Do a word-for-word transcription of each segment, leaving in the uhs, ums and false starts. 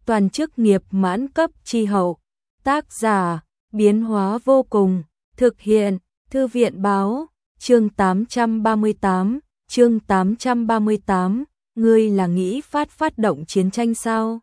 toàn chức nghiệp mãn cấp chi hậu. Tác giả, biến hóa vô cùng, thực hiện, Thư viện báo, chương tám trăm ba mươi tám, chương tám trăm ba mươi tám, ngươi là nghĩ phát phát động chiến tranh sao?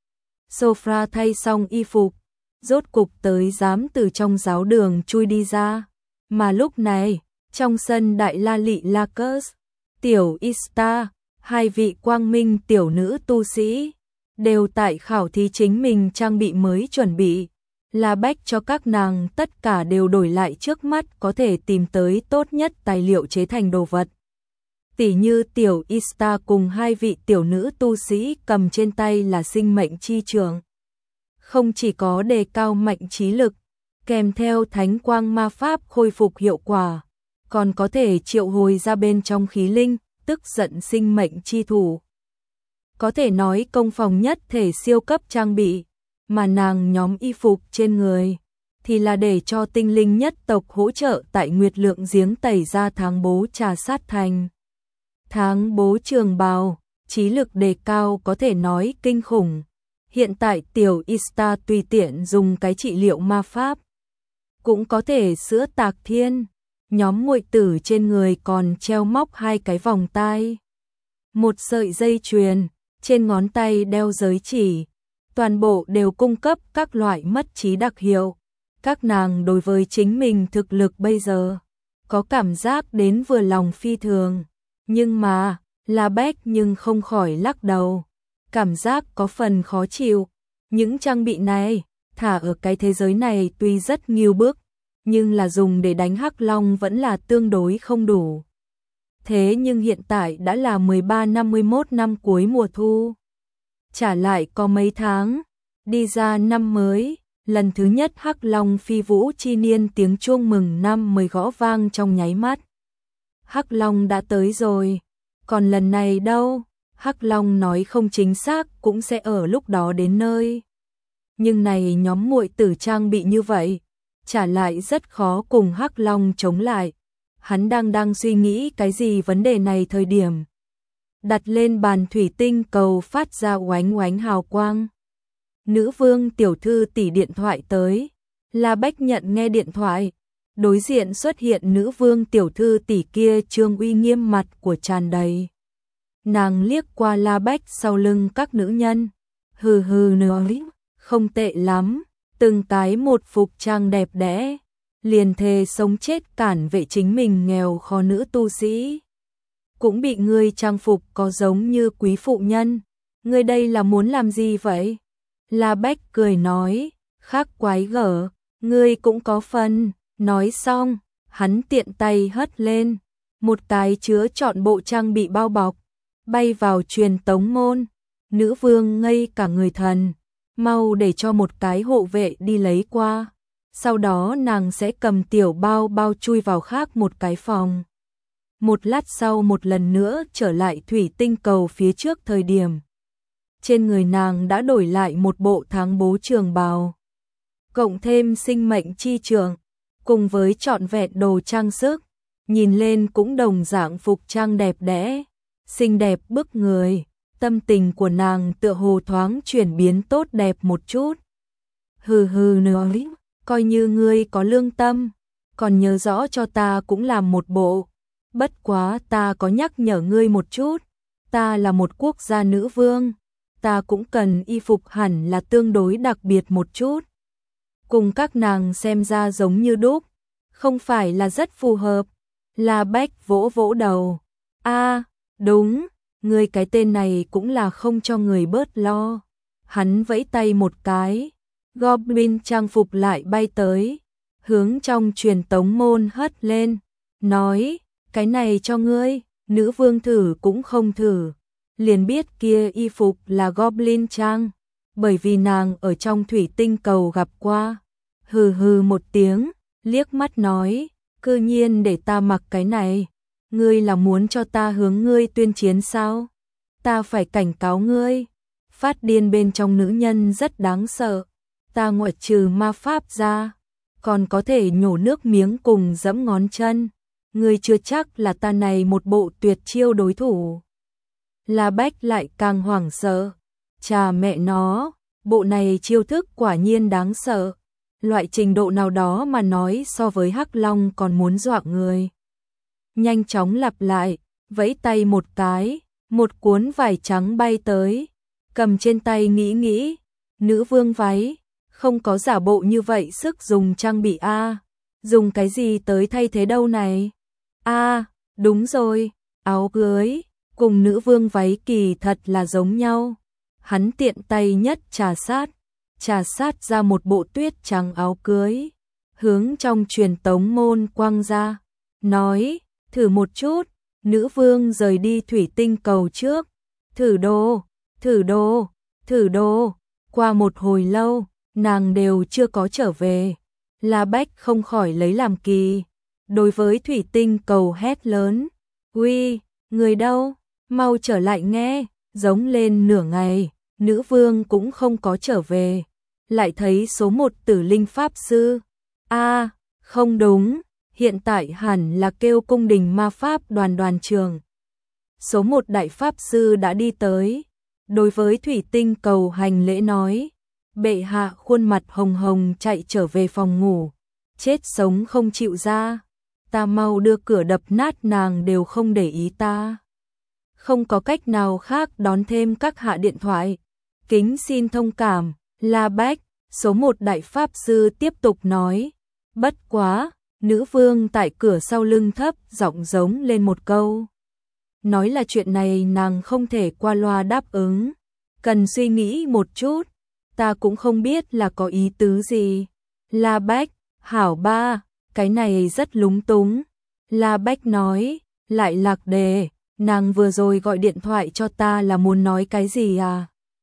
Sophia thay xong y phục, rốt cục tới dám từ trong giáo đường chui đi ra, mà lúc này, trong sân đại la lị Lacus, tiểu Ista, hai vị quang minh tiểu nữ tu sĩ, đều tại khảo thí chính mình trang bị mới chuẩn bị. La Bách cho các nàng tất cả đều đổi lại trước mắt có thể tìm tới tốt nhất tài liệu chế thành đồ vật. Tỉ như tiểu Ista cùng hai vị tiểu nữ tu sĩ cầm trên tay là sinh mệnh chi trường. Không chỉ có đề cao mạnh trí lực, kèm theo thánh quang ma pháp khôi phục hiệu quả, còn có thể triệu hồi ra bên trong khí linh, tức giận sinh mệnh chi thủ. Có thể nói công phòng nhất thể siêu cấp trang bị, mà nàng nhóm y phục trên người thì là để cho tinh linh nhất tộc hỗ trợ tại Nguyệt Lượng giếng tẩy ra tháng bố trà sát thành. Tháng bố trường bào, trí lực đề cao có thể nói kinh khủng. Hiện tại tiểu Ista tùy tiện dùng cái trị liệu ma pháp, cũng có thể sữa tạc thiên. Nhóm muội tử trên người còn treo móc hai cái vòng tai, một sợi dây chuyền, trên ngón tay đeo giới chỉ. Toàn bộ đều cung cấp các loại mất trí đặc hiệu. Các nàng đối với chính mình thực lực bây giờ có cảm giác đến vừa lòng phi thường. Nhưng mà, La Bách nhưng không khỏi lắc đầu. Cảm giác có phần khó chịu. Những trang bị này, thả ở cái thế giới này tuy rất nghiêu bức, nhưng là dùng để đánh Hắc Long vẫn là tương đối không đủ. Thế nhưng hiện tại đã là mười ba năm mươi mốt năm cuối mùa thu. Trả lại có mấy tháng, đi ra năm mới, lần thứ nhất Hắc Long phi vũ chi niên tiếng chuông mừng năm mới gõ vang trong nháy mắt. Hắc Long đã tới rồi, còn lần này đâu? Hắc Long nói không chính xác cũng sẽ ở lúc đó đến nơi. Nhưng này nhóm muội tử trang bị như vậy, trả lại rất khó cùng Hắc Long chống lại. Hắn đang đang suy nghĩ cái gì vấn đề này thời điểm. Đặt lên bàn thủy tinh cầu phát ra oánh oánh hào quang. Nữ vương tiểu thư tỷ điện thoại tới. La Bách nhận nghe điện thoại. Đối diện xuất hiện nữ vương tiểu thư tỷ kia trương uy nghiêm mặt của tràn đầy. Nàng liếc qua La Bách sau lưng các nữ nhân. Hừ hừ nói, không tệ lắm. Từng cái một phục trang đẹp đẽ. Liền thề sống chết cản vệ chính mình nghèo khó nữ tu sĩ. Cũng bị ngươi trang phục có giống như quý phụ nhân. Ngươi đây là muốn làm gì vậy? La Bách cười nói, khác quái gở, ngươi cũng có phần. Nói xong, hắn tiện tay hất lên, một cái chứa trọn bộ trang bị bao bọc, bay vào truyền tống môn. Nữ vương ngây cả người thần, mau để cho một cái hộ vệ đi lấy qua. Sau đó nàng sẽ cầm tiểu bao bao chui vào khác một cái phòng. Một lát sau một lần nữa trở lại thủy tinh cầu phía trước thời điểm. Trên người nàng đã đổi lại một bộ tháng bố trường bào. Cộng thêm sinh mệnh chi trường, cùng với trọn vẹn đồ trang sức. Nhìn lên cũng đồng dạng phục trang đẹp đẽ, xinh đẹp bức người. Tâm tình của nàng tựa hồ thoáng chuyển biến tốt đẹp một chút. Hừ hừ nói, coi như ngươi có lương tâm, còn nhớ rõ cho ta cũng làm một bộ. Bất quá ta có nhắc nhở ngươi một chút, ta là một quốc gia nữ vương, ta cũng cần y phục hẳn là tương đối đặc biệt một chút. Cùng các nàng xem ra giống như đúc, không phải là rất phù hợp. La Bách vỗ vỗ đầu. A, đúng, ngươi cái tên này cũng là không cho người bớt lo. Hắn vẫy tay một cái, Goblin trang phục lại bay tới, hướng trong truyền tống môn hất lên, nói, cái này cho ngươi. Nữ vương thử cũng không thử, liền biết kia y phục là Goblin trang, bởi vì nàng ở trong thủy tinh cầu gặp qua. Hừ hừ một tiếng, liếc mắt nói, cư nhiên để ta mặc cái này, ngươi là muốn cho ta hướng ngươi tuyên chiến sao? Ta phải cảnh cáo ngươi, phát điên bên trong nữ nhân rất đáng sợ, ta ngoại trừ ma pháp ra, còn có thể nhổ nước miếng cùng giẫm ngón chân, ngươi chưa chắc là ta này một bộ tuyệt chiêu đối thủ. La Bách lại càng hoảng sợ, chà mẹ nó, bộ này chiêu thức quả nhiên đáng sợ. Loại trình độ nào đó mà nói so với Hắc Long còn muốn dọa người. Nhanh chóng lặp lại, vẫy tay một cái, một cuốn vải trắng bay tới, cầm trên tay nghĩ nghĩ, nữ vương váy, không có giả bộ như vậy sức dùng trang bị a, dùng cái gì tới thay thế đâu này? A, đúng rồi, áo cưới, cùng nữ vương váy kỳ thật là giống nhau. Hắn tiện tay nhất trà sát, trà sát ra một bộ tuyết trắng áo cưới, hướng trong truyền tống môn quăng ra, nói, thử một chút, nữ vương rời đi thủy tinh cầu trước, thử đồ, thử đồ, thử đồ, qua một hồi lâu, nàng đều chưa có trở về. La Bách không khỏi lấy làm kỳ, đối với thủy tinh cầu hét lớn, uy, người đâu, mau trở lại nghe, giống lên nửa ngày, nữ vương cũng không có trở về, lại thấy số một tử linh pháp sư, a không đúng, hiện tại hẳn là kêu cung đình ma pháp đoàn đoàn trường. Số một đại pháp sư đã đi tới, đối với thủy tinh cầu hành lễ nói, bệ hạ khuôn mặt hồng hồng chạy trở về phòng ngủ, chết sống không chịu ra, ta mau đưa cửa đập nát nàng đều không để ý ta. Không có cách nào khác đón thêm các hạ điện thoại, kính xin thông cảm, La Bách, số một đại pháp sư tiếp tục nói, bất quá, nữ vương tại cửa sau lưng thấp giọng giống lên một câu. Nói là chuyện này nàng không thể qua loa đáp ứng, cần suy nghĩ một chút, ta cũng không biết là có ý tứ gì. La Bách, hảo ba, cái này rất lúng túng. La Bách nói, lại lạc đề, nàng vừa rồi gọi điện thoại cho ta là muốn nói cái gì à?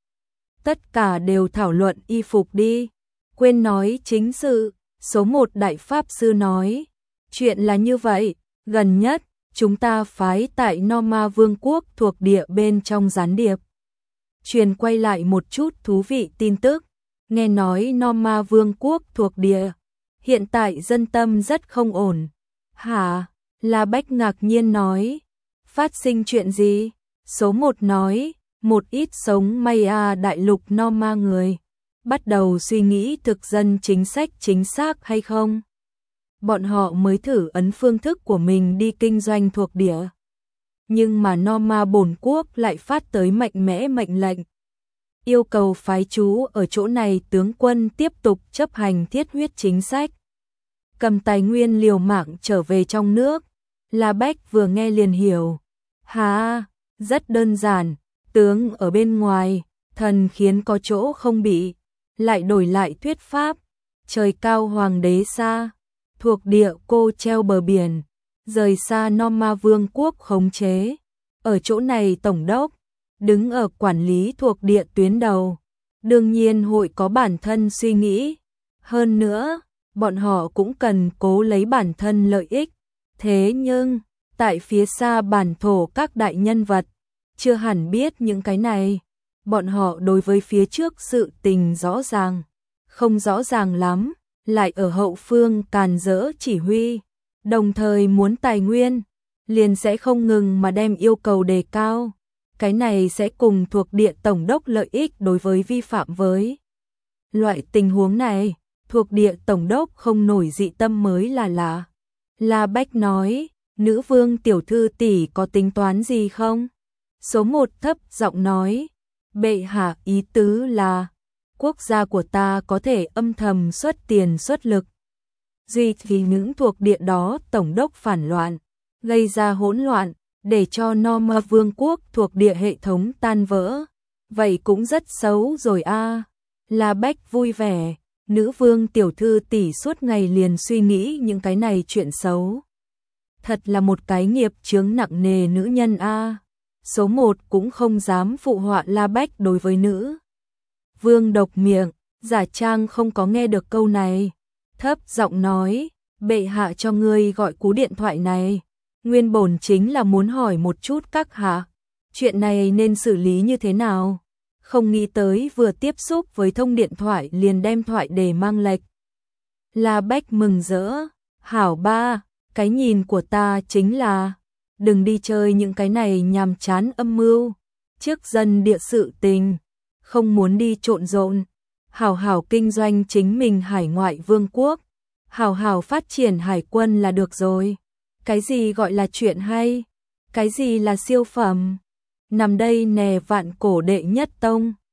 Tất cả đều thảo luận y phục đi, quên nói chính sự. Số một đại pháp sư nói, chuyện là như vậy, gần nhất, chúng ta phái tại Norma Vương quốc thuộc địa bên trong gián điệp. Truyền quay lại một chút thú vị tin tức, nghe nói Norma Vương quốc thuộc địa, hiện tại dân tâm rất không ổn. Hả? La Bách ngạc nhiên nói, phát sinh chuyện gì? Số một nói, một ít sống Maya đại lục Norma người bắt đầu suy nghĩ thực dân chính sách chính xác hay không. Bọn họ mới thử ấn phương thức của mình đi kinh doanh thuộc địa. Nhưng mà Norma bổn quốc lại phát tới mạnh mẽ mệnh lệnh. Yêu cầu phái trú ở chỗ này tướng quân tiếp tục chấp hành thiết huyết chính sách. Cầm tài nguyên liều mạng trở về trong nước. La Bách vừa nghe liền hiểu. Hà, rất đơn giản, tướng ở bên ngoài, thần khiến có chỗ không bị. Lại đổi lại thuyết pháp, trời cao hoàng đế xa, thuộc địa cô treo bờ biển, rời xa Norma Vương quốc khống chế. Ở chỗ này tổng đốc, đứng ở quản lý thuộc địa tuyến đầu, đương nhiên hội có bản thân suy nghĩ. Hơn nữa, bọn họ cũng cần cố lấy bản thân lợi ích. Thế nhưng, tại phía xa bản thổ các đại nhân vật, chưa hẳn biết những cái này. Bọn họ đối với phía trước sự tình rõ ràng, không rõ ràng lắm, lại ở hậu phương càn rỡ chỉ huy, đồng thời muốn tài nguyên, liền sẽ không ngừng mà đem yêu cầu đề cao. Cái này sẽ cùng thuộc địa tổng đốc lợi ích đối với vi phạm với. Loại tình huống này, thuộc địa tổng đốc không nổi dị tâm mới là lạ. La Bách nói, nữ vương tiểu thư tỷ có tính toán gì không? Số một thấp giọng nói, bệ hạ ý tứ là, quốc gia của ta có thể âm thầm xuất tiền xuất lực. Duy vì những thuộc địa đó tổng đốc phản loạn, gây ra hỗn loạn, để cho Norma Vương quốc thuộc địa hệ thống tan vỡ. Vậy cũng rất xấu rồi a. À. La Bách vui vẻ, nữ vương tiểu thư tỷ suốt ngày liền suy nghĩ những cái này chuyện xấu. Thật là một cái nghiệp chướng nặng nề nữ nhân a. À. Số một cũng không dám phụ họa La Bách đối với nữ vương độc miệng, giả trang không có nghe được câu này, thấp giọng nói, bệ hạ cho ngươi gọi cú điện thoại này, nguyên bổn chính là muốn hỏi một chút các hạ, chuyện này nên xử lý như thế nào, không nghĩ tới vừa tiếp xúc với thông điện thoại liền đem thoại để mang lệch. La Bách mừng rỡ, hảo ba, cái nhìn của ta chính là, đừng đi chơi những cái này nhàm chán âm mưu, trước dân địa sự tình, không muốn đi trộn rộn, hảo hảo kinh doanh chính mình hải ngoại vương quốc, hảo hảo phát triển hải quân là được rồi. Cái gì gọi là chuyện hay? Cái gì là siêu phẩm? Nằm đây nè vạn cổ đệ nhất tông.